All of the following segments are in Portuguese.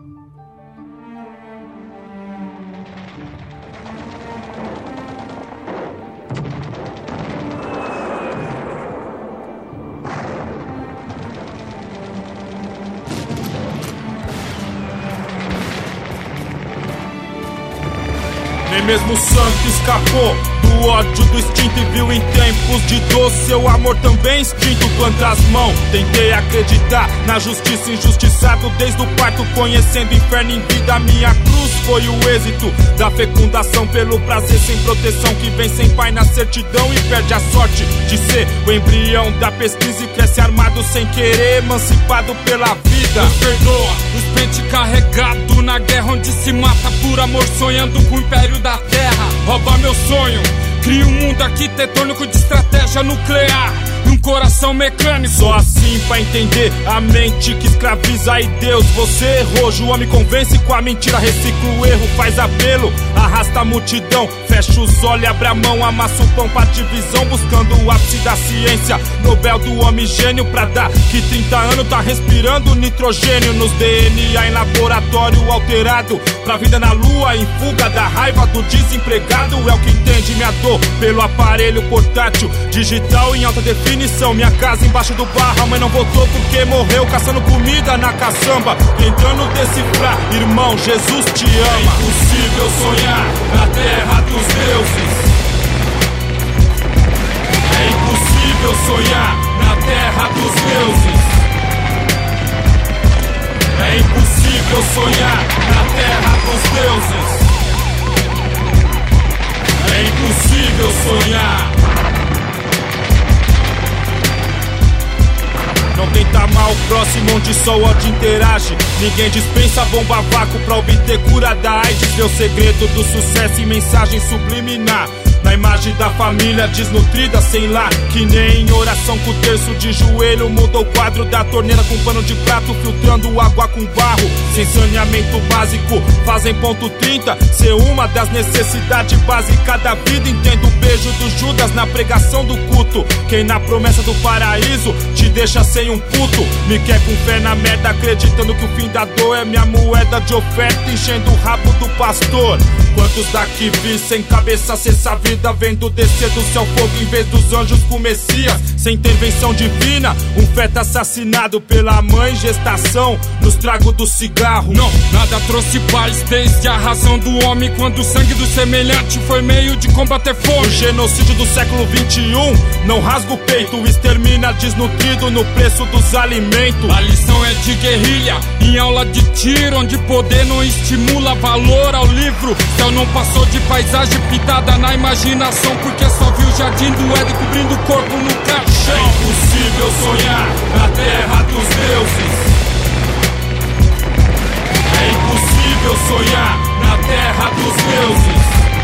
Nem mesmo o santo escapou do ódio do instinto e viu em tempos de dor seu amor também extinto. Quantas mãos tentei acreditar na justiça, injustiçado desde o parto, conhecendo inferno em vida. Minha cruz foi o êxito da fecundação pelo prazer sem proteção, que vem sem pai na certidão e perde a sorte de ser o embrião da pesquisa e cresce armado sem querer, emancipado pela vida. Deus perdoa os pente carregado na guerra onde se mata por amor, sonhando com o império da terra. Rouba meu sonho, cria um mundo arquitetônico de estratégia nuclear num coração mecânico. Só assim pra entender a mente que escraviza. E Deus, você errou. João me convence com a mentira, recicla o erro, faz apelo, arrasta a multidão, fecha os olhos, abre a mão, amassa o pão pra divisão, buscando o ápice da ciência, Nobel do homem gênio, pra dar que 30 anos tá respirando nitrogênio nos DNA em laboratório alterado, pra vida na lua, em fuga da raiva do desempregado. É o que entende minha dor pelo aparelho portátil digital em alta definição. Minha casa embaixo do barro, a mãe não voltou porque morreu caçando comida na caçamba, tentando decifrar, irmão, Jesus te ama. É impossível sonhar na terra dos deuses. É impossível sonhar na terra dos deuses. É impossível sonhar na terra dos deuses. É impossível sonhar. Não tenta mal o próximo onde só o ódio interage. Ninguém dispensa bomba vácuo pra obter cura da AIDS. Meu segredo do sucesso em mensagem subliminar, na imagem da família desnutrida, sem lar, que nem em oração com o terço de joelho. Mudou o quadro da torneira com pano de prato, filtrando água com barro, sem saneamento básico. Fazem ponto 30 ser uma das necessidades básicas da vida. Entendo o beijo do Judas na pregação do culto. Quem na promessa do paraíso te deixa sem um puto, me quer com fé na merda, acreditando que o fim da dor é minha moeda de oferta, enchendo o rabo do pastor. Quantos daqui vi sem cabeça cessa a vida, vendo descer do céu fogo em vez dos anjos com Messias, sem intervenção divina, um feto assassinado pela mãe gestação, nos trago do cigarro. Não, nada trouxe paz desde a razão do homem, quando o sangue do semelhante foi meio de combater fome. O genocídio do século 21 não rasga o peito, extermina desnutrido no preço dos alimentos. A lição é de guerrilha, em aula de tiro, onde poder não estimula valor ao livro. Céu não passou de paisagem pintada na imaginação, porque só viu o jardim do Éden cobrindo o corpo no caixão. É impossível sonhar na terra dos deuses. É impossível sonhar na terra dos deuses.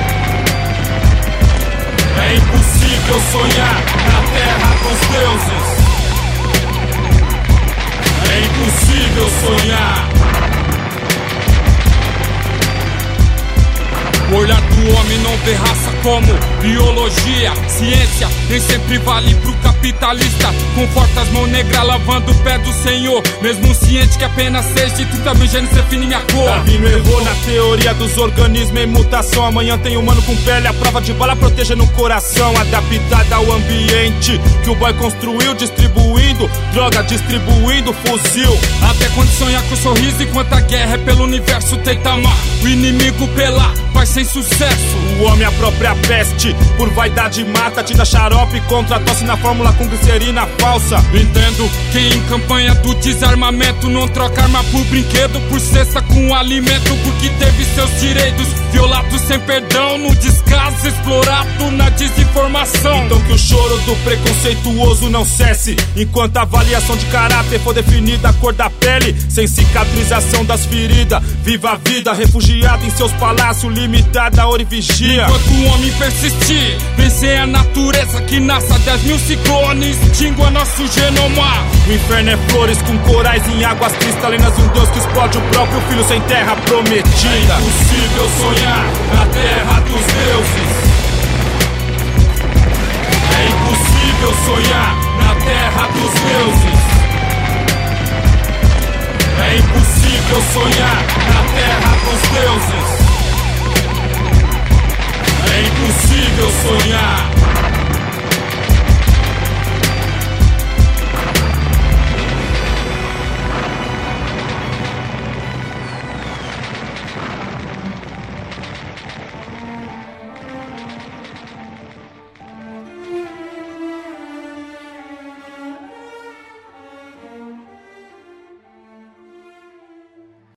É impossível sonhar na terra dos deuses. É impossível sonhar. O olhar do homem não vê raça como biologia, ciência, nem sempre vale pro capitalista. Conforta as mãos negras lavando o pé do Senhor, mesmo ciente que apenas 6 de 30 mil genes define minha cor. Davi não errou na teoria dos organismos em mutação. Amanhã tem humano com pele, a prova de bala protegendo o coração, adaptada ao ambiente que o boy construiu, distribuindo droga, distribuindo fuzil. Até quando sonhar com sorriso enquanto a guerra é pelo universo, tenta amar o inimigo pela paz sem sucesso. O homem é a própria peste, por vaidade mata, te dá xarope contra a tosse na fórmula com glicerina falsa. Entendo quem em campanha do desarmamento não troca arma por brinquedo, por cesta com alimento, porque teve seus direitos violados sem perdão, no descaso, explorado na desinformação. Então que o choro do preconceituoso não cesse, enquanto a avaliação de caráter for definida a cor da pele, sem cicatrização das feridas. Viva a vida, refugiado em seus palácios, limitada a orivigia. Enquanto o homem persistir, vencer a natureza que nasça 10 mil ciclones, extingua nosso genoma. O inferno é flores com corais em águas cristalinas, e um Deus que explode o próprio filho sem terra prometida. É impossível sonhar na terra dos deuses. É impossível sonhar na terra dos deuses. É É impossível sonhar na terra dos deuses. É impossível sonhar.